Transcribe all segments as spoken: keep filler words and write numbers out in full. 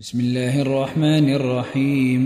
بسم الله الرحمن الرحيم.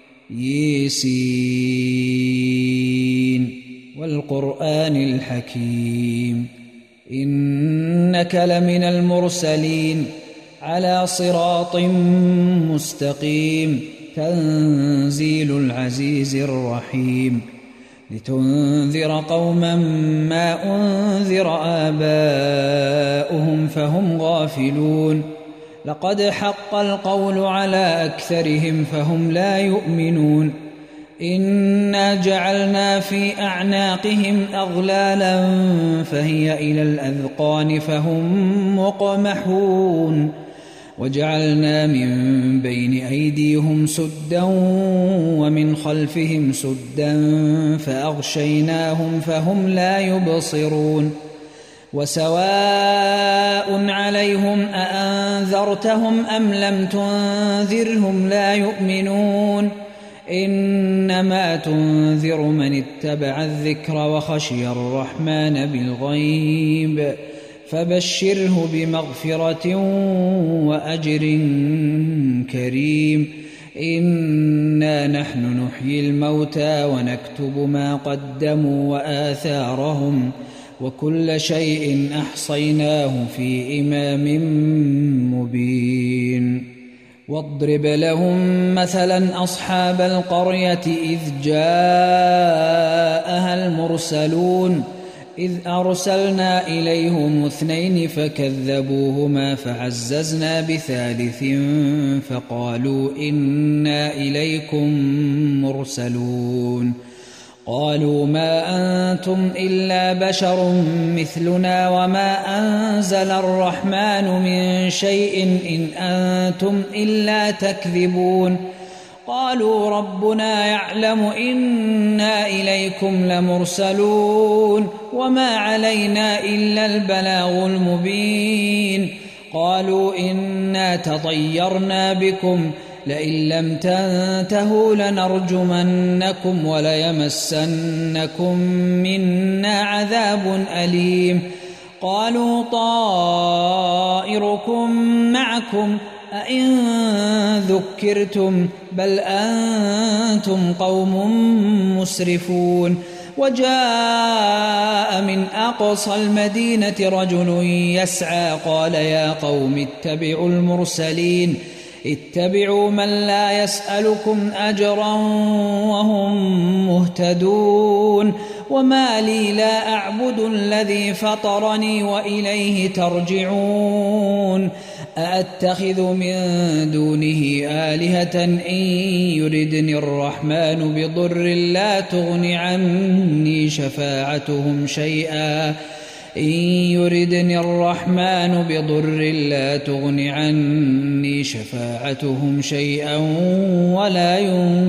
ياسين والقرآن الحكيم إنك لمن المرسلين على صراط مستقيم تنزيل العزيز الرحيم لتنذر قوما ما أنذر آباؤهم فهم غافلون لقد حق القول على أكثرهم فهم لا يؤمنون إنا جعلنا في أعناقهم أغلالا فهي إلى الأذقان فهم مقمحون وجعلنا من بين أيديهم سدا ومن خلفهم سدا فأغشيناهم فهم لا يبصرون وسواء عليهم أأنذرتهم أم لم تنذرهم لا يؤمنون إنما تنذر من اتبع الذكر وخشي الرحمن بالغيب فبشره بمغفرة وأجر كريم إنا نحن نحيي الموتى ونكتب ما قدموا وآثارهم وكل شيء أحصيناه في إمام مبين واضرب لهم مثلا أصحاب القرية إذ جاءها المرسلون إذ أرسلنا إليهم اثنين فكذبوهما فعززنا بثالث فقالوا إنا إليكم مرسلون قالوا ما أنتم إلا بشر مثلنا وما أنزل الرحمن من شيء إن أنتم إلا تكذبون قالوا ربنا يعلم إنا إليكم لمرسلون وما علينا إلا البلاغ المبين قالوا إنا تطيرنا بكم لئن لم تنتهوا لنرجمنكم وليمسنكم منا عذاب أليم قالوا طائركم معكم أئن ذكرتم بل أنتم قوم مسرفون وجاء من أقصى المدينة رجل يسعى قال يا قوم اتبعوا المرسلين اتبعوا من لا يسألكم أجرا وهم مهتدون وما لي لا أعبد الذي فطرني وإليه ترجعون أأتخذ من دونه آلهة إن يردني الرحمن بضر لا تغن عني شفاعتهم شيئا إن يردني الرحمن بضر لا تغن عني شفاعتهم شيئا ولا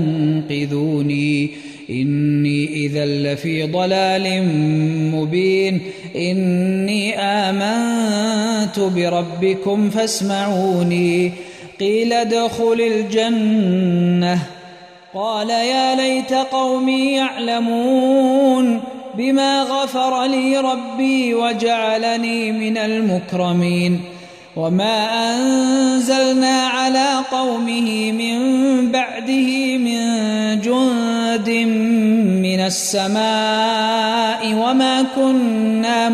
ينقذوني إني إذا لفي ضلال مبين إني آمنت بربكم فاسمعوني قيل ادخل الجنة قال يا ليت قومي يعلمون بما غفر لي ربي وجعلني من المكرمين وما أنزلنا على قومه من بعده من جند من السماء وما كنا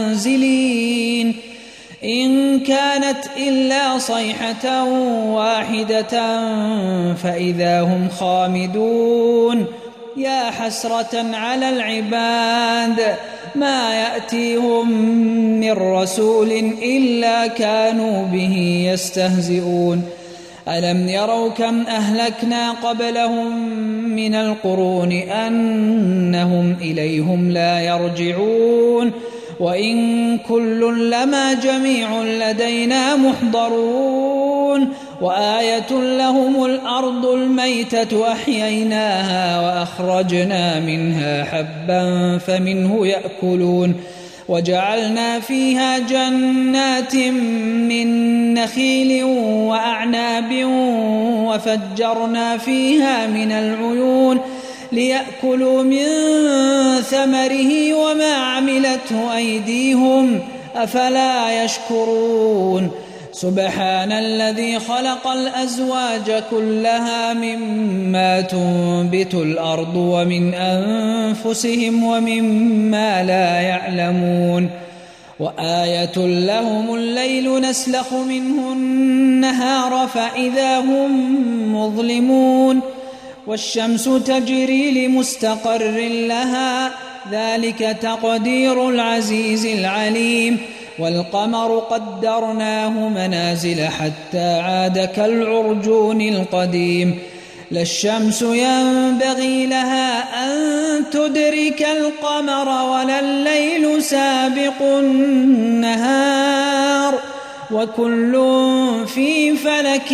منزلين إن كانت إلا صيحة واحدة فإذا هم خامدون يا حسرة على العباد ما يأتيهم من رسول إلا كانوا به يستهزئون ألم يروا كم أهلكنا قبلهم من القرون أنهم إليهم لا يرجعون وإن كل لما جميع لدينا محضرون وآية لهم الأرض الميتة أحييناها وأخرجنا منها حبا فمنه يأكلون وجعلنا فيها جنات من نخيل وأعناب وفجرنا فيها من العيون ليأكلوا من ثمره وما عملته أيديهم أفلا يشكرون سبحان الذي خلق الأزواج كلها مما تنبت الأرض ومن أنفسهم ومما لا يعلمون وآية لهم الليل نسلخ منه النهار فإذا هم مظلمون والشمس تجري لمستقر لها ذلك تقدير العزيز العليم والقمر قدرناه منازل حتى عاد كالعرجون القديم لا الشمس ينبغي لها أن تدرك القمر ولا الليل سابق النهار وكل في فلك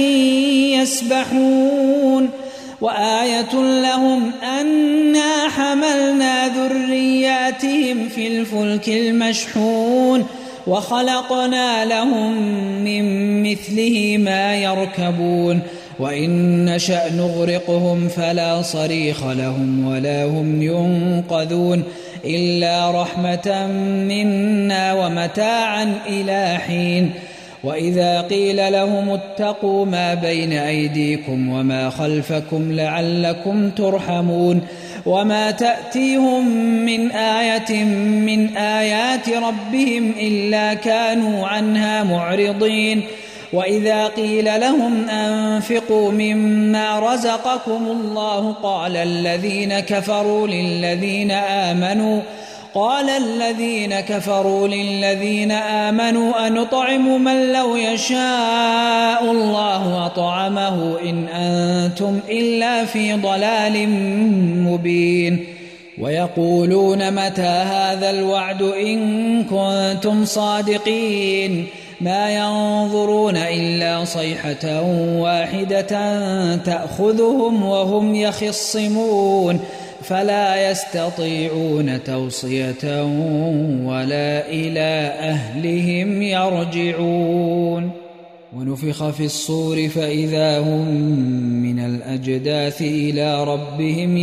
يسبحون وآية لهم أنا حملنا ذرياتهم في الفلك المشحون وخلقنا لهم من مثله ما يركبون وإن نشأ نغرقهم فلا صريخ لهم ولا هم ينقذون إلا رحمة منا ومتاعا إلى حين وإذا قيل لهم اتقوا ما بين أيديكم وما خلفكم لعلكم ترحمون وما تأتيهم من آية من آيات ربهم إلا كانوا عنها معرضين وإذا قيل لهم أنفقوا مما رزقكم الله قال الذين كفروا للذين آمنوا قال الذين كفروا للذين آمنوا أنطعم من لو يشاء الله أطعمه إن أنتم إلا في ضلال مبين ويقولون متى هذا الوعد إن كنتم صادقين ما ينظرون إلا صيحة واحدة تأخذهم وهم يخصمون فلا يستطيعون توصية ولا إلى أهلهم يرجعون ونفخ في الصور فإذا هم من الأجداث إلى ربهم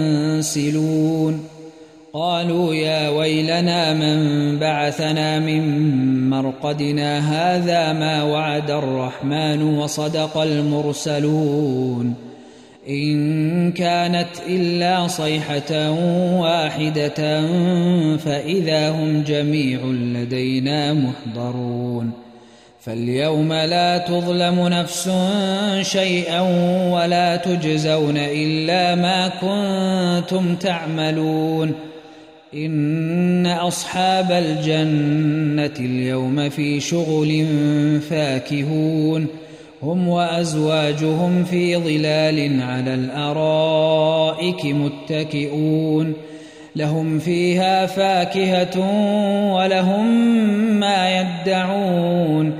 ينسلون قالوا يا ويلنا من بعثنا من مرقدنا هذا ما وعد الرحمن وصدق المرسلون إن كانت إلا صيحة واحدة فإذا هم جميع لدينا محضرون فاليوم لا تظلم نفس شيئا ولا تجزون إلا ما كنتم تعملون إن أصحاب الجنة اليوم في شغل فاكهون هم وأزواجهم في ظلال على الأرائك متكئون لهم فيها فاكهة ولهم ما يدعون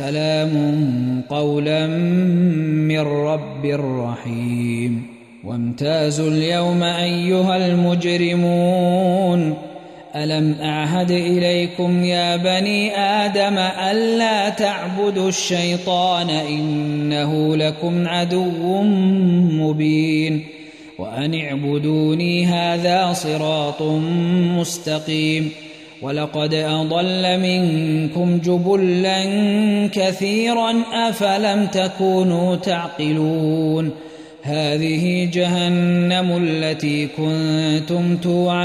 سلام قولا من رب رحيم وامتازوا اليوم أيها المجرمون ألم أعهد إليكم يا بني آدم ألا تعبدوا الشيطان إنه لكم عدو مبين وأن اعبدوني هذا صراط مستقيم ولقد أضل منكم جبلا كثيرا أفلم تكونوا تعقلون هذه جهنم التي كنتم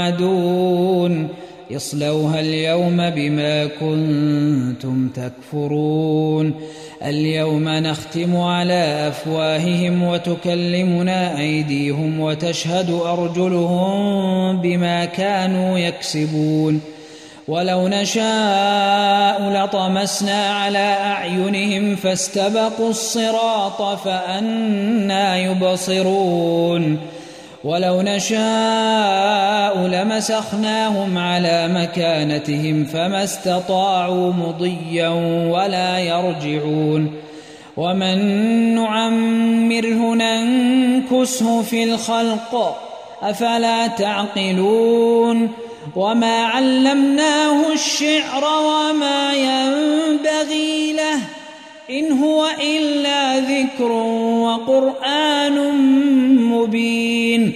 توعدون يصلوها اليوم بما كنتم تكفرون اليوم نختم على أفواههم وتكلمنا أيديهم وتشهد أرجلهم بما كانوا يكسبون ولو نشاء لطمسنا على أعينهم فاستبقوا الصراط فأنى يبصرون ولو نشاء لمسخناهم على مكانتهم فما استطاعوا مضيا ولا يرجعون ومن نعمره ننكسه في الخلق أفلا تعقلون وما علمناه الشعر وما ينبغي له إن هو إلا ذكر وقرآن مبين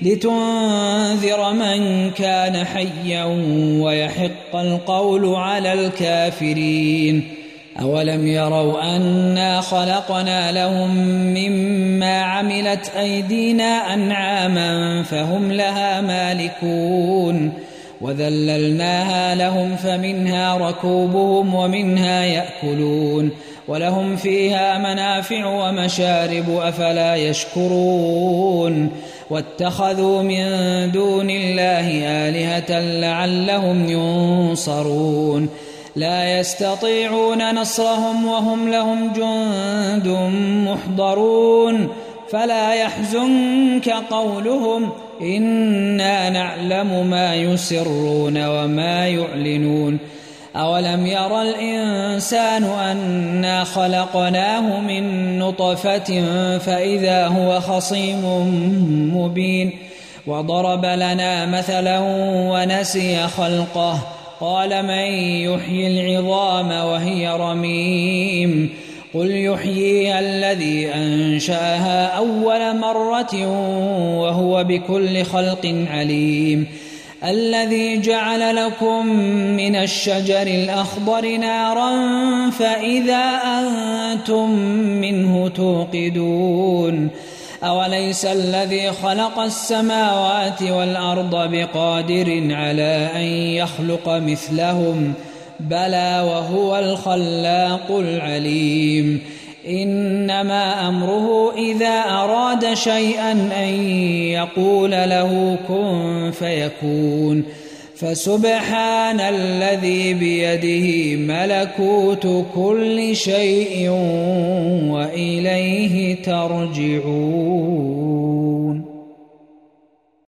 لتنذر من كان حيا ويحق القول على الكافرين أولم يروا أنا خلقنا لهم مما عملت أيدينا أنعاما فهم لها مالكون وذللناها لهم فمنها ركوبهم ومنها يأكلون ولهم فيها منافع ومشارب أفلا يشكرون واتخذوا من دون الله آلهة لعلهم ينصرون لا يستطيعون نصرهم وهم لهم جند محضرون فلا يحزنك قولهم إنا نعلم ما يسرون وما يعلنون أولم ير الإنسان أنا خلقناه من نطفة فإذا هو خصيم مبين وضرب لنا مثلا ونسي خلقه قال من يحيي العظام وهي رميم قل يحييها الذي أنشأها أول مرة وهو بكل خلق عليم الذي جعل لكم من الشجر الأخضر نارا فإذا أنتم منه توقدون أوليس الذي خلق السماوات والأرض بقادر على أن يخلق مثلهم بلى وهو الخلاق العليم إنما أمره إذا أراد شيئا أن يقول له كن فيكون فسبحان الذي بيده ملكوت كل شيء وإليه ترجعون.